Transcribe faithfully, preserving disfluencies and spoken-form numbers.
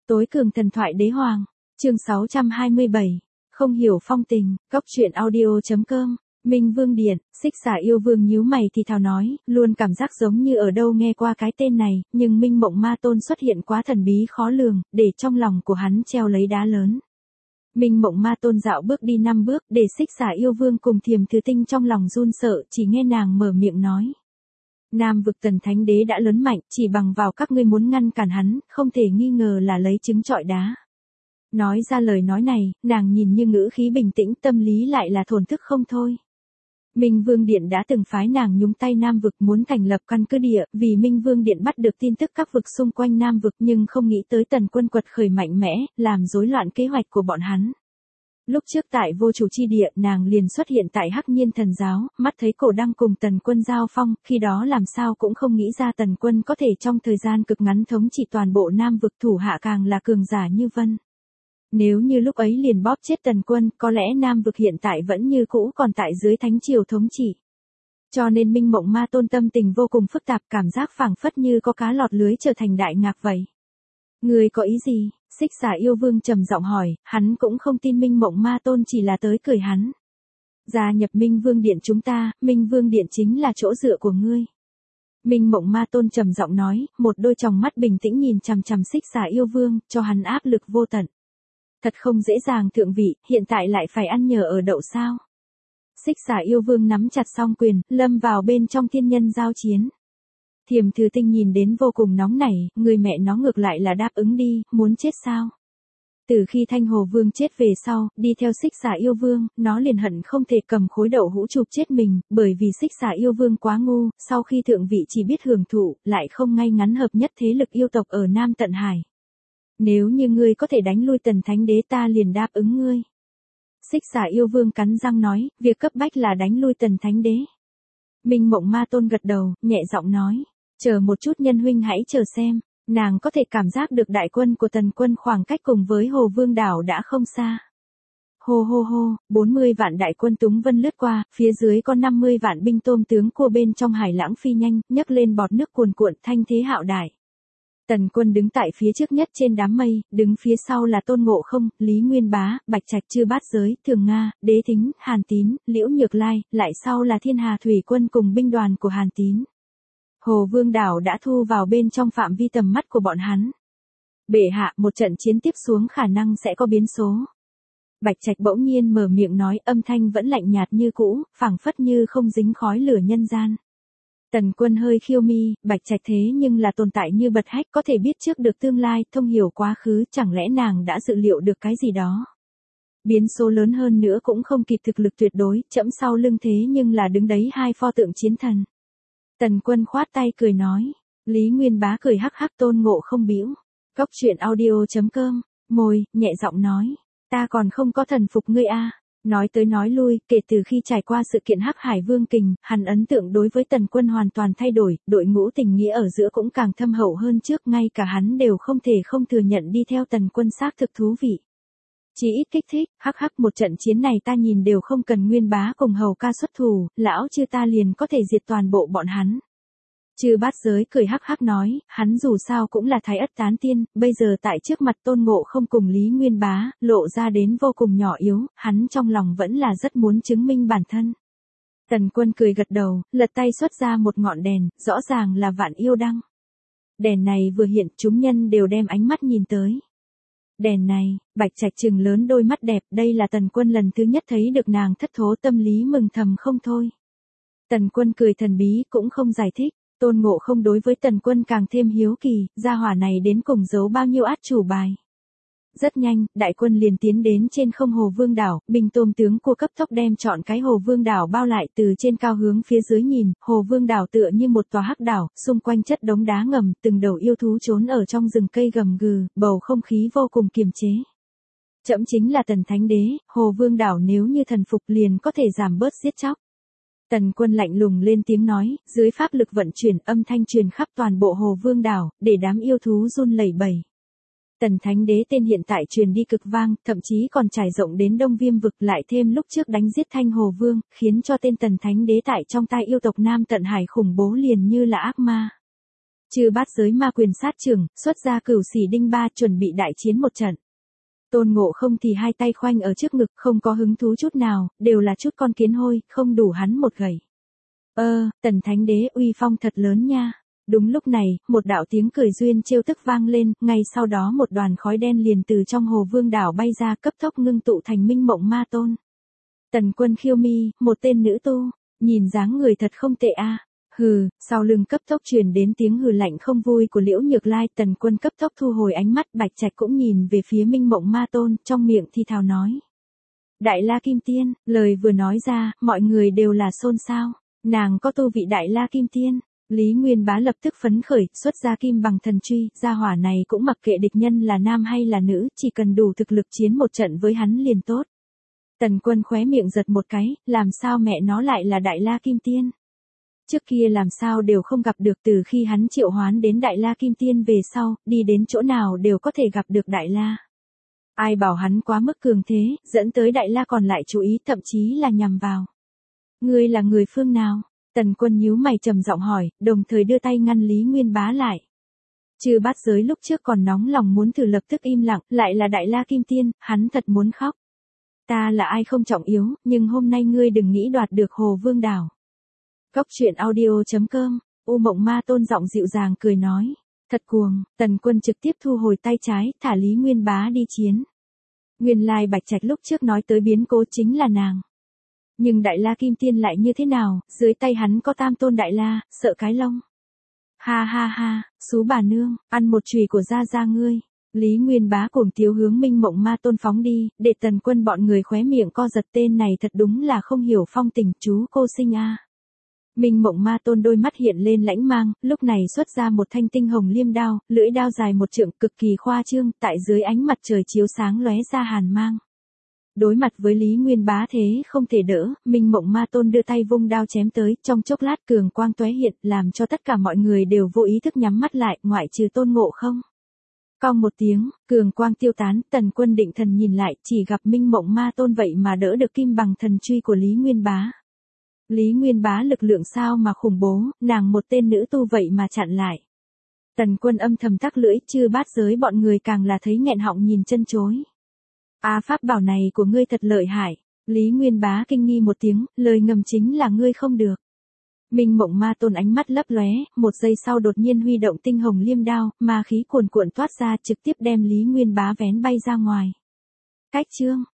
Tối cường thần thoại đế hoàng, chương sáu trăm hai mươi bảy, không hiểu phong tình, góc truyện audio.com, Minh Vương Điện, Xích Xà yêu vương nhíu mày thì thào nói, luôn cảm giác giống như ở đâu nghe qua cái tên này, nhưng Minh Mộng Ma Tôn xuất hiện quá thần bí khó lường, để trong lòng của hắn treo lấy đá lớn. Minh Mộng Ma Tôn dạo bước đi năm bước, để Xích Xà yêu vương cùng Thiềm Thứ Tinh trong lòng run sợ, chỉ nghe nàng mở miệng nói. Nam vực Tần Thánh Đế đã lớn mạnh, chỉ bằng vào các ngươi muốn ngăn cản hắn, không thể nghi ngờ là lấy trứng trọi đá. Nói ra lời nói này, nàng nhìn như ngữ khí bình tĩnh, tâm lý lại là thổn thức không thôi. Minh Vương Điện đã từng phái nàng nhúng tay Nam vực muốn thành lập căn cứ địa, vì Minh Vương Điện bắt được tin tức các vực xung quanh Nam vực nhưng không nghĩ tới Tần Quân quật khởi mạnh mẽ, làm rối loạn kế hoạch của bọn hắn. Lúc trước tại vô chủ chi địa, nàng liền xuất hiện tại Hắc Nhiên Thần Giáo, mắt thấy cổ đang cùng Tần Quân giao phong, khi đó làm sao cũng không nghĩ ra Tần Quân có thể trong thời gian cực ngắn thống trị toàn bộ Nam vực, thủ hạ càng là cường giả như vân. Nếu như lúc ấy liền bóp chết Tần Quân, có lẽ Nam vực hiện tại vẫn như cũ còn tại dưới thánh triều thống trị. Cho nên Minh Mộng Ma Tôn tâm tình vô cùng phức tạp, cảm giác phảng phất như có cá lọt lưới trở thành đại ngạc vậy. Người có ý gì? Xích Xà yêu vương trầm giọng hỏi, hắn cũng không tin Minh Mộng Ma Tôn chỉ là tới cười hắn. Gia nhập Minh Vương Điện chúng ta, Minh Vương Điện chính là chỗ dựa của ngươi. Minh Mộng Ma Tôn trầm giọng nói, một đôi tròng mắt bình tĩnh nhìn chằm chằm Xích Xà yêu vương, cho hắn áp lực vô tận. Thật không dễ dàng thượng vị, hiện tại lại phải ăn nhờ ở đậu sao. Xích Xà yêu vương nắm chặt song quyền, lâm vào bên trong thiên nhân giao chiến. Thiềm Thứ Tinh nhìn đến vô cùng nóng nảy, người mẹ nó ngược lại là đáp ứng đi, muốn chết sao? Từ khi Thanh Hồ Vương chết về sau, đi theo Xích Xà yêu vương, nó liền hận không thể cầm khối đậu hũ chụp chết mình, bởi vì Xích Xà yêu vương quá ngu, sau khi thượng vị chỉ biết hưởng thụ, lại không ngay ngắn hợp nhất thế lực yêu tộc ở Nam Tận Hải. Nếu như ngươi có thể đánh lui Tần Thánh Đế ta liền đáp ứng ngươi. Xích Xà yêu vương cắn răng nói, việc cấp bách là đánh lui Tần Thánh Đế. Minh Mộng Ma Tôn gật đầu, nhẹ giọng nói, chờ một chút nhân huynh hãy chờ xem, nàng có thể cảm giác được đại quân của Tần Quân khoảng cách cùng với Hồ Vương đảo đã không xa. Hô hô hô, bốn mươi vạn đại quân túng vân lướt qua, phía dưới có năm mươi vạn binh tôm tướng cua bên trong hải lãng phi nhanh, nhấc lên bọt nước cuồn cuộn, thanh thế hạo đại. Tần Quân đứng tại phía trước nhất trên đám mây, đứng phía sau là Tôn Ngộ Không, Lý Nguyên Bá, Bạch Trạch Chư Bát Giới, Thường Nga, Đế Thính, Hàn Tín, Liễu Nhược Lai, lại sau là Thiên Hà Thủy Quân cùng binh đoàn của Hàn Tín. Hồ Vương đảo đã thu vào bên trong phạm vi tầm mắt của bọn hắn. Bệ hạ, một trận chiến tiếp xuống khả năng sẽ có biến số. Bạch Trạch bỗng nhiên mở miệng nói, âm thanh vẫn lạnh nhạt như cũ, phảng phất như không dính khói lửa nhân gian. Tần Quân hơi khiêu mi, Bạch Trạch thế nhưng là tồn tại như bật hách, có thể biết trước được tương lai, thông hiểu quá khứ, chẳng lẽ nàng đã dự liệu được cái gì đó. Biến số lớn hơn nữa cũng không kịp thực lực tuyệt đối, chẫm sau lưng thế nhưng là đứng đấy hai pho tượng chiến thần. Tần Quân khoát tay cười nói, Lý Nguyên Bá cười hắc hắc, Tôn Ngộ Không bĩu. Góc truyện audio.com, môi, nhẹ giọng nói, ta còn không có thần phục ngươi a. Nói tới nói lui, kể từ khi trải qua sự kiện Hắc Hải Vương Kình, hắn ấn tượng đối với Tần Quân hoàn toàn thay đổi, đội ngũ tình nghĩa ở giữa cũng càng thâm hậu hơn trước, ngay cả hắn đều không thể không thừa nhận đi theo Tần Quân xác thực thú vị. Chỉ ít kích thích, hắc hắc, một trận chiến này ta nhìn đều không cần Nguyên Bá cùng Hầu ca xuất thủ, lão chư ta liền có thể diệt toàn bộ bọn hắn. Chư Bát Giới cười hắc hắc nói, hắn dù sao cũng là Thái Ất Tán Tiên, bây giờ tại trước mặt Tôn Ngộ Không cùng Lý Nguyên Bá, lộ ra đến vô cùng nhỏ yếu, hắn trong lòng vẫn là rất muốn chứng minh bản thân. Tần Quân cười gật đầu, lật tay xuất ra một ngọn đèn, rõ ràng là Vạn Yêu Đăng. Đèn này vừa hiện, chúng nhân đều đem ánh mắt nhìn tới. Đèn này, Bạch Trạch trừng lớn đôi mắt đẹp, đây là Tần Quân lần thứ nhất thấy được nàng thất thố, tâm lý mừng thầm không thôi. Tần Quân cười thần bí, cũng không giải thích. Tôn Ngộ Không đối với Tần Quân càng thêm hiếu kỳ, gia hỏa này đến cùng giấu bao nhiêu át chủ bài. Rất nhanh, đại quân liền tiến đến trên không Hồ Vương đảo, binh tôm tướng cua cấp tốc đem trọn cái Hồ Vương đảo bao lại, từ trên cao hướng phía dưới nhìn, Hồ Vương đảo tựa như một tòa hắc đảo, xung quanh chất đống đá ngầm, từng đầu yêu thú trốn ở trong rừng cây gầm gừ, bầu không khí vô cùng kiềm chế. Trẫm chính là Tần Thánh Đế, Hồ Vương đảo nếu như thần phục liền có thể giảm bớt giết chóc. Tần Quân lạnh lùng lên tiếng nói, dưới pháp lực vận chuyển, âm thanh truyền khắp toàn bộ Hồ Vương đảo, để đám yêu thú run lẩy bẩy. Tần Thánh Đế tên hiện tại truyền đi cực vang, thậm chí còn trải rộng đến Đông Viêm vực, lại thêm lúc trước đánh giết Thanh Hồ Vương, khiến cho tên Tần Thánh Đế tại trong tay yêu tộc Nam Tận Hải khủng bố liền như là ác ma. Chư bát giới ma quyền sát trưởng, xuất ra cửu xỉ đinh ba chuẩn bị đại chiến một trận. Tôn Ngộ Không thì hai tay khoanh ở trước ngực, không có hứng thú chút nào, đều là chút con kiến hôi, không đủ hắn một gầy. Ơ, Tần Thánh Đế uy phong thật lớn nha. Đúng lúc này, một đạo tiếng cười duyên trêu tức vang lên, ngay sau đó một đoàn khói đen liền từ trong Hồ Vương đảo bay ra, cấp tốc ngưng tụ thành Minh Mộng Ma Tôn. Tần Quân khiêu mi, một tên nữ tu, nhìn dáng người thật không tệ a. Hừ, sau lưng cấp tốc truyền đến tiếng hừ lạnh không vui của Liễu Nhược Lai. Tần Quân cấp tốc thu hồi ánh mắt, Bạch Trạch cũng nhìn về phía Minh Mộng Ma Tôn, trong miệng thi thào nói. Đại La Kim Tiên, lời vừa nói ra, mọi người đều là xôn xao. Nàng có tu vị Đại La Kim Tiên. Lý Nguyên Bá lập tức phấn khởi, xuất ra kim bằng thần truy, gia hỏa này cũng mặc kệ địch nhân là nam hay là nữ, chỉ cần đủ thực lực chiến một trận với hắn liền tốt. Tần Quân khóe miệng giật một cái, làm sao mẹ nó lại là Đại La Kim Tiên? Trước kia làm sao đều không gặp được, từ khi hắn triệu hoán đến Đại La Kim Tiên về sau, đi đến chỗ nào đều có thể gặp được Đại La. Ai bảo hắn quá mức cường thế, dẫn tới Đại La còn lại chú ý, thậm chí là nhằm vào. Ngươi là người phương nào? Tần Quân nhíu mày trầm giọng hỏi, đồng thời đưa tay ngăn Lý Nguyên Bá lại. Chư bát giới lúc trước còn nóng lòng muốn thử, lập tức im lặng, lại là Đại La Kim Tiên, hắn thật muốn khóc. Ta là ai không trọng yếu, nhưng hôm nay ngươi đừng nghĩ đoạt được Hồ Vương đảo. Cốc truyện audio chấm com, U Mộng Ma Tôn giọng dịu dàng cười nói. Thật cuồng, Tần Quân trực tiếp thu hồi tay trái, thả Lý Nguyên Bá đi chiến. Nguyên lai Bạch Trạch lúc trước nói tới biến cố chính là nàng. Nhưng Đại La Kim Tiên lại như thế nào, dưới tay hắn có tam tôn Đại La, sợ cái lông. Ha ha ha, xú bà nương, ăn một chùy của gia gia ngươi. Lý Nguyên Bá cuồng tiếu hướng Minh Mộng Ma Tôn phóng đi, để Tần Quân bọn người khóe miệng co giật, tên này thật đúng là không hiểu phong tình, chú cô sinh a. Minh Mộng Ma Tôn đôi mắt hiện lên lãnh mang, lúc này xuất ra một thanh tinh hồng liêm đao, lưỡi đao dài một trượng, cực kỳ khoa trương, tại dưới ánh mặt trời chiếu sáng lóe ra hàn mang. Đối mặt với Lý Nguyên Bá thế không thể đỡ, Minh Mộng Ma Tôn đưa tay vung đao chém tới, trong chốc lát cường quang tóe hiện, làm cho tất cả mọi người đều vô ý thức nhắm mắt lại, ngoại trừ Tôn Ngộ Không. Cong một tiếng, cường quang tiêu tán, Tần Quân định thần nhìn lại, chỉ gặp Minh Mộng Ma Tôn vậy mà đỡ được kim bằng thần truy của Lý Nguyên Bá. Lý Nguyên Bá lực lượng sao mà khủng bố, nàng một tên nữ tu vậy mà chặn lại. Tần Quân âm thầm tắc lưỡi, chư bát giới bọn người càng là thấy nghẹn họng nhìn chân chối. A pháp bảo này của ngươi thật lợi hại. Lý Nguyên Bá kinh nghi một tiếng, lời ngầm chính là ngươi không được. Minh Mộng Ma Tôn ánh mắt lấp lóe, một giây sau đột nhiên huy động tinh hồng liêm đao, ma khí cuồn cuộn toát ra, trực tiếp đem Lý Nguyên Bá vén bay ra ngoài. Cách chương